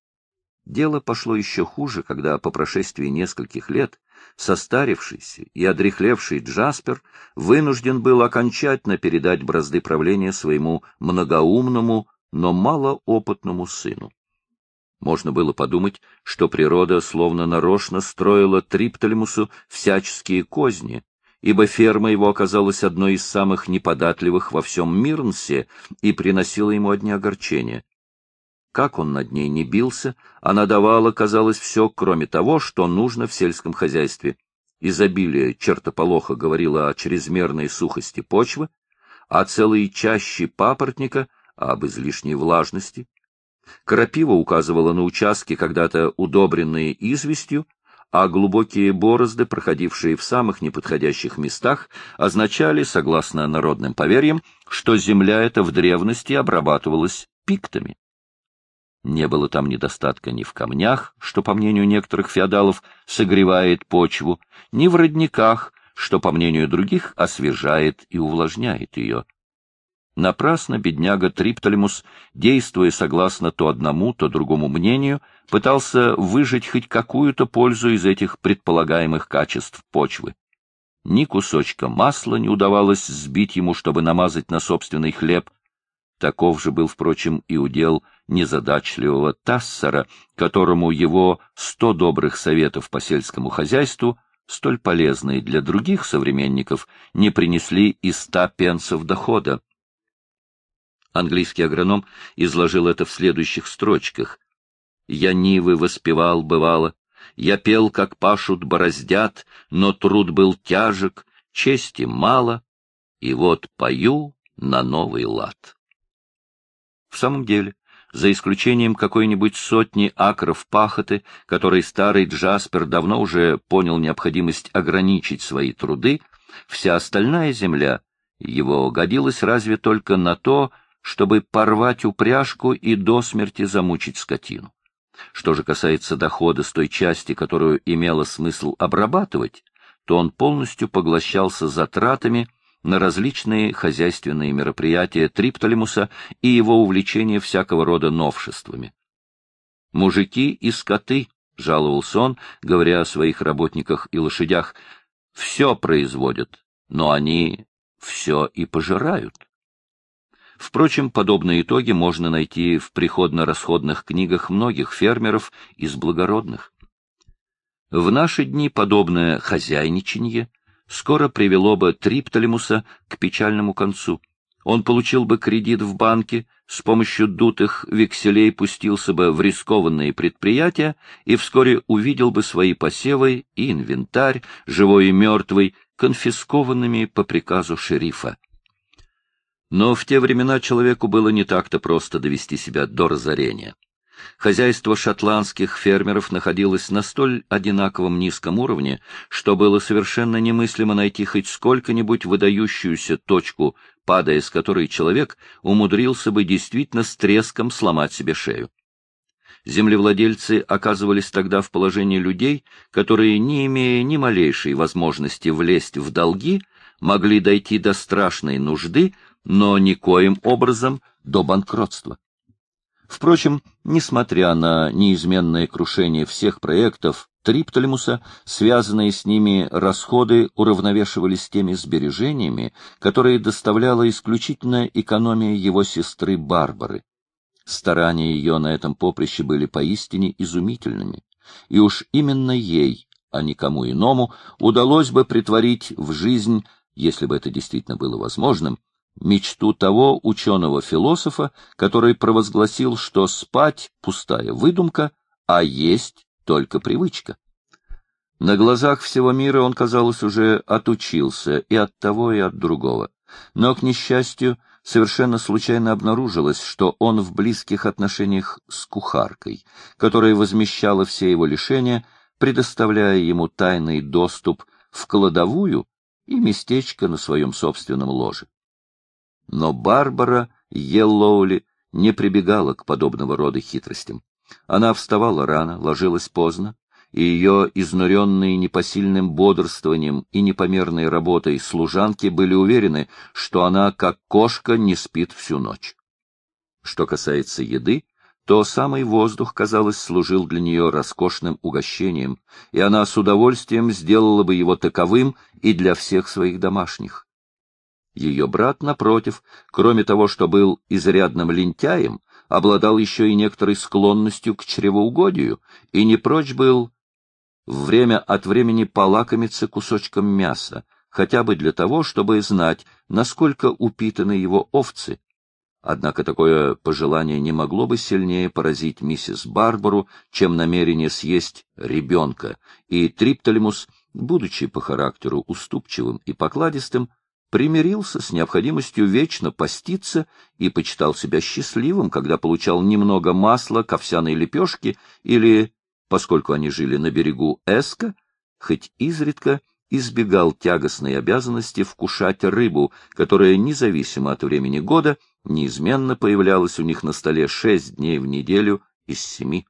Дело пошло еще хуже, когда по прошествии нескольких лет состарившийся и одряхлевший Джаспер вынужден был окончательно передать бразды правления своему многоумному, но малоопытному сыну. Можно было подумать, что природа словно нарочно строила Триптолемусу всяческие козни, ибо ферма его оказалась одной из самых неподатливых во всем Мирнсе и приносила ему одни огорчения. Как он над ней не бился, она давала, казалось, все, кроме того, что нужно в сельском хозяйстве. Изобилие чертополоха говорило о чрезмерной сухости почвы, а целые чащи папоротника — об излишней влажности. Крапива указывала на участки, когда-то удобренные известью, а глубокие борозды, проходившие в самых неподходящих местах, означали, согласно народным поверьям, что земля эта в древности обрабатывалась пиктами. Не было там недостатка ни в камнях, что, по мнению некоторых феодалов, согревает почву, ни в родниках, что, по мнению других, освежает и увлажняет ее. Напрасно бедняга Триптолемус, действуя согласно то одному, то другому мнению, пытался выжать хоть какую-то пользу из этих предполагаемых качеств почвы. Ни кусочка масла не удавалось сбить ему, чтобы намазать на собственный хлеб. Таков же был, впрочем, и удел незадачливого Тассера, которому его 100 добрых советов по сельскому хозяйству, столь полезные для других современников, не принесли и 100 пенсов дохода. Английский агроном изложил это в следующих строчках. «Я нивы воспевал, бывало, я пел, как пашут бороздят, но труд был тяжек, чести мало, и вот пою на новый лад». В самом деле, за исключением какой-нибудь сотни акров пахоты, которой старый Джаспер давно уже понял необходимость ограничить свои труды, вся остальная земля его годилась разве только на то, чтобы порвать упряжку и до смерти замучить скотину. Что же касается дохода с той части, которую имело смысл обрабатывать, то он полностью поглощался затратами на различные хозяйственные мероприятия Триптолемуса и его увлечение всякого рода новшествами. «Мужики и скоты», — жаловался он, говоря о своих работниках и лошадях, — «все производят, но они все и пожирают». Впрочем, подобные итоги можно найти в приходно-расходных книгах многих фермеров из благородных. В наши дни подобное хозяйничанье скоро привело бы Триптолемуса к печальному концу. Он получил бы кредит в банке, с помощью дутых векселей пустился бы в рискованные предприятия и вскоре увидел бы свои посевы и инвентарь, живой и мертвый, конфискованными по приказу шерифа. Но в те времена человеку было не так-то просто довести себя до разорения. Хозяйство шотландских фермеров находилось на столь одинаковом низком уровне, что было совершенно немыслимо найти хоть сколько-нибудь выдающуюся точку, падая с которой человек умудрился бы действительно с треском сломать себе шею. Землевладельцы оказывались тогда в положении людей, которые, не имея ни малейшей возможности влезть в долги, могли дойти до страшной нужды, но никоим образом до банкротства. Впрочем, несмотря на неизменное крушение всех проектов Триптолемуса, связанные с ними расходы уравновешивались теми сбережениями, которые доставляла исключительно экономия его сестры Барбары. Старания ее на этом поприще были поистине изумительными, и уж именно ей, а никому иному, удалось бы претворить в жизнь, если бы это действительно было возможным, мечту того ученого-философа, который провозгласил, что спать — пустая выдумка, а есть только привычка. На глазах всего мира он, казалось, уже отучился и от того, и от другого. Но, к несчастью, совершенно случайно обнаружилось, что он в близких отношениях с кухаркой, которая возмещала все его лишения, предоставляя ему тайный доступ в кладовую и местечко на своем собственном ложе. Но Барбара Йеллоули не прибегала к подобного рода хитростям. Она вставала рано, ложилась поздно, и ее изнуренные непосильным бодрствованием и непомерной работой служанки были уверены, что она, как кошка, не спит всю ночь. Что касается еды, то самый воздух, казалось, служил для нее роскошным угощением, и она с удовольствием сделала бы его таковым и для всех своих домашних. Ее брат, напротив, кроме того, что был изрядным лентяем, обладал еще и некоторой склонностью к чревоугодию и не прочь был время от времени полакомиться кусочком мяса, хотя бы для того, чтобы знать, насколько упитаны его овцы. Однако такое пожелание не могло бы сильнее поразить миссис Барбару, чем намерение съесть ребенка, и Триптолемус, будучи по характеру уступчивым и покладистым, примирился с необходимостью вечно поститься и почитал себя счастливым, когда получал немного масла к овсяной лепешке или, поскольку они жили на берегу Эска, хоть изредка избегал тягостной обязанности вкушать рыбу, которая, независимо от времени года, неизменно появлялась у них на столе 6 дней в неделю из 7.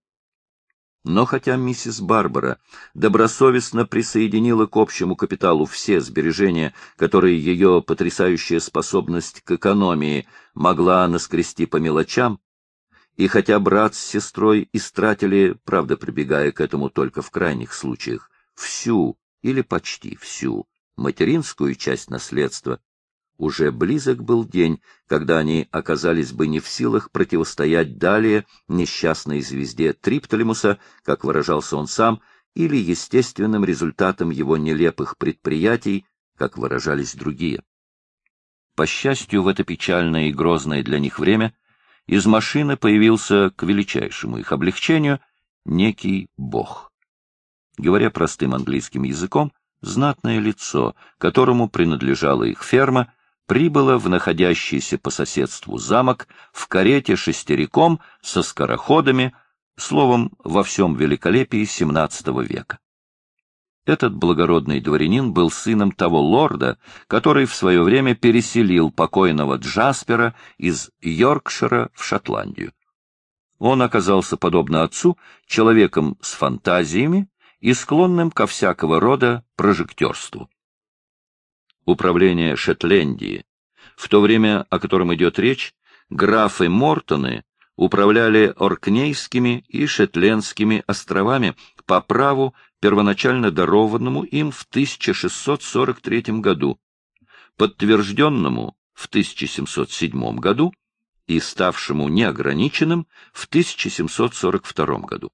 Но хотя миссис Барбара добросовестно присоединила к общему капиталу все сбережения, которые ее потрясающая способность к экономии могла наскрести по мелочам, и хотя брат с сестрой истратили, правда, прибегая к этому только в крайних случаях, всю или почти всю материнскую часть наследства, уже близок был день, когда они оказались бы не в силах противостоять далее несчастной звезде Триптолемуса, как выражался он сам, или естественным результатам его нелепых предприятий, как выражались другие. По счастью, в это печальное и грозное для них время из машины появился, к величайшему их облегчению, некий бог. Говоря простым английским языком, знатное лицо, которому принадлежала их ферма, прибыло в находящийся по соседству замок в карете шестериком со скороходами, словом, во всем великолепии XVII века. Этот благородный дворянин был сыном того лорда, который в свое время переселил покойного Джаспера из Йоркшира в Шотландию. Он оказался, подобно отцу, человеком с фантазиями и склонным ко всякого рода прожектерству. Управление Шотландии. В то время, о котором идет речь, графы Мортоны управляли Оркнейскими и Шетландскими островами по праву, первоначально дарованному им в 1643 году, подтвержденному в 1707 году и ставшему неограниченным в 1742 году.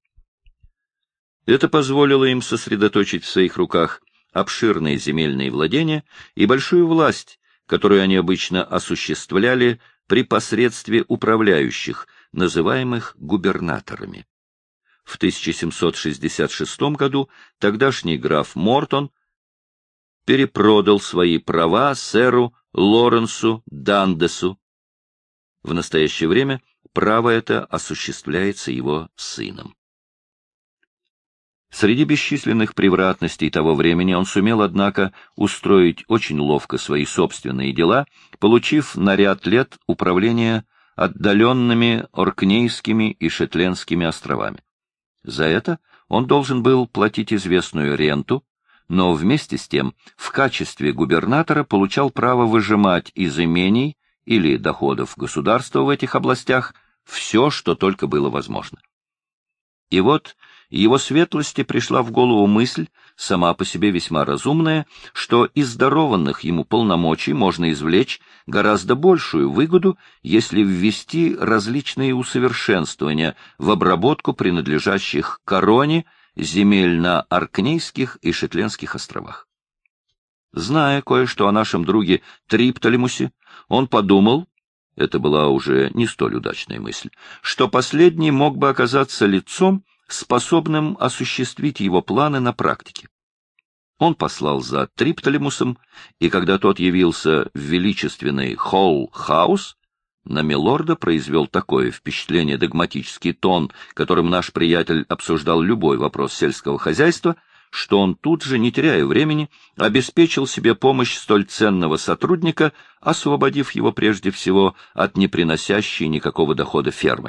Это позволило им сосредоточить в своих руках обширные земельные владения и большую власть, которую они обычно осуществляли при посредстве управляющих, называемых губернаторами. В 1766 году тогдашний граф Мортон перепродал свои права сэру Лоренсу Дандесу. В настоящее время право это осуществляется его сыном. Среди бесчисленных превратностей того времени он сумел, однако, устроить очень ловко свои собственные дела, получив на ряд лет управление отдаленными Оркнейскими и Шетлендскими островами. За это он должен был платить известную ренту, но вместе с тем в качестве губернатора получал право выжимать из имений или доходов государства в этих областях все, что только было возможно. И вот его светлости пришла в голову мысль, сама по себе весьма разумная, что из дарованных ему полномочий можно извлечь гораздо большую выгоду, если ввести различные усовершенствования в обработку принадлежащих короне земель на Оркнейских и Шетлендских островах. Зная кое-что о нашем друге Триптолемусе, он подумал, это была уже не столь удачная мысль, что последний мог бы оказаться лицом, способным осуществить его планы на практике. Он послал за Триптолемусом, и когда тот явился в величественный Холл-хаус, на милорда произвел такое впечатление догматический тон, которым наш приятель обсуждал любой вопрос сельского хозяйства, что он тут же, не теряя времени, обеспечил себе помощь столь ценного сотрудника, освободив его прежде всего от неприносящей никакого дохода фермы.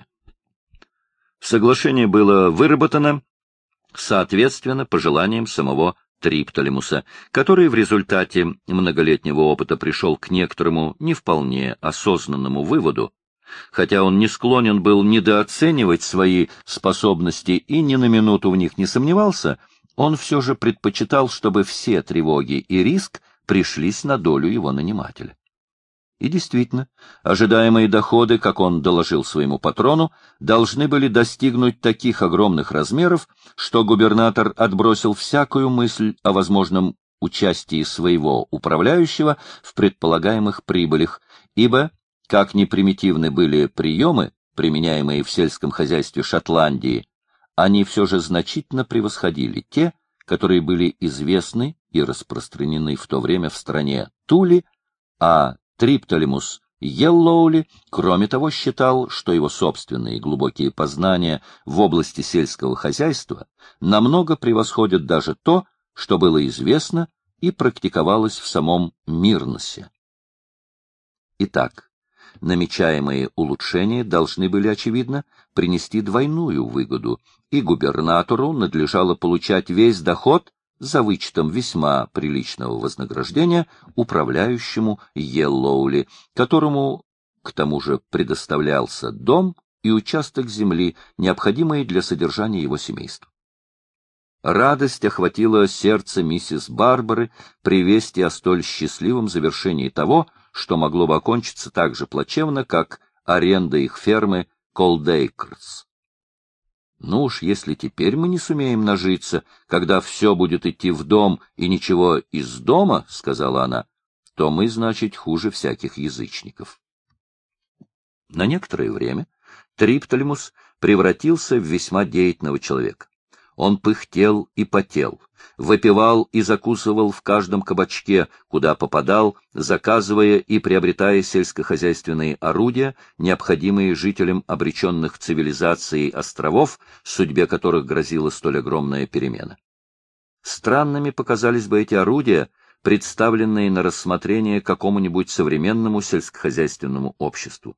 Соглашение было выработано соответственно пожеланиям самого Триптолемуса, который в результате многолетнего опыта пришел к некоторому не вполне осознанному выводу, хотя он не склонен был недооценивать свои способности и ни на минуту в них не сомневался, он все же предпочитал, чтобы все тревоги и риск пришлись на долю его нанимателя. И действительно, ожидаемые доходы, как он доложил своему патрону, должны были достигнуть таких огромных размеров, что губернатор отбросил всякую мысль о возможном участии своего управляющего в предполагаемых прибылях, ибо, как ни примитивны были приемы, применяемые в сельском хозяйстве Шотландии, они все же значительно превосходили те, которые были известны и распространены в то время в стране Тули, а Триптолемус Йеллоули, кроме того, считал, что его собственные глубокие познания в области сельского хозяйства намного превосходят даже то, что было известно и практиковалось в самом Мирнсе. Итак, намечаемые улучшения должны были, очевидно, принести двойную выгоду, и губернатору надлежало получать весь доход за вычетом весьма приличного вознаграждения управляющему Йеллоули, которому, к тому же, предоставлялся дом и участок земли, необходимые для содержания его семейства. Радость охватила сердце миссис Барбары при вести о столь счастливом завершении того, что могло бы окончиться так же плачевно, как аренда их фермы Колдейкерс. Ну уж, если теперь мы не сумеем нажиться, когда все будет идти в дом и ничего из дома, — сказала она, — то мы, значит, хуже всяких язычников. На некоторое время Триптолемус превратился в весьма деятельного человека. Он пыхтел и потел, выпивал и закусывал в каждом кабачке, куда попадал, заказывая и приобретая сельскохозяйственные орудия, необходимые жителям обреченных цивилизацией островов, судьбе которых грозила столь огромная перемена. Странными показались бы эти орудия, представленные на рассмотрение какому-нибудь современному сельскохозяйственному обществу.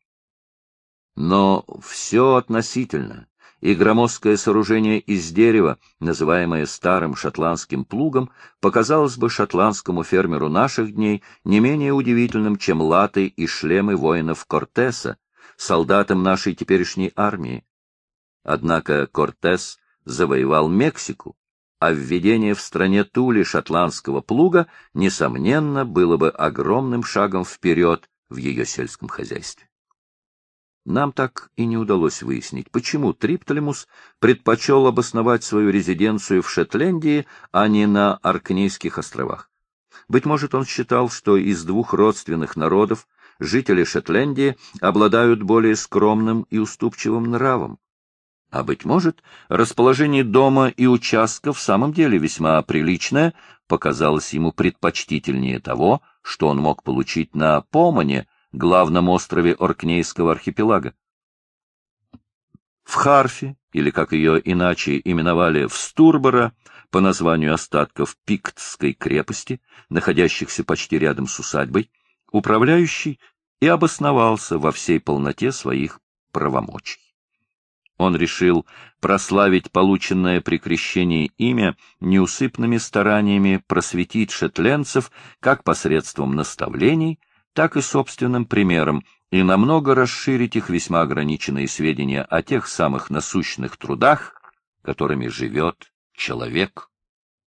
Но все относительно, и громоздкое сооружение из дерева, называемое старым шотландским плугом, показалось бы шотландскому фермеру наших дней не менее удивительным, чем латы и шлемы воинов Кортеса, солдатам нашей теперешней армии. Однако Кортес завоевал Мексику, а введение в стране Тули шотландского плуга, несомненно, было бы огромным шагом вперед в ее сельском хозяйстве. Нам так и не удалось выяснить, почему Триптолемус предпочел обосновать свою резиденцию в Шотландии, а не на Оркнейских островах. Быть может, он считал, что из двух родственных народов, жители Шотландии обладают более скромным и уступчивым нравом. А, быть может, расположение дома и участка в самом деле весьма приличное показалось ему предпочтительнее того, что он мог получить на Помане, главном острове Оркнейского архипелага. В Харфе, или, как ее иначе именовали, в Стурборо, по названию остатков Пиктской крепости, находящихся почти рядом с усадьбой, управляющий и обосновался во всей полноте своих правомочий. Он решил прославить полученное при крещении имя неусыпными стараниями просветить шотландцев как посредством наставлений, так и собственным примером, и намного расширить их весьма ограниченные сведения о тех самых насущных трудах, которыми живет человек.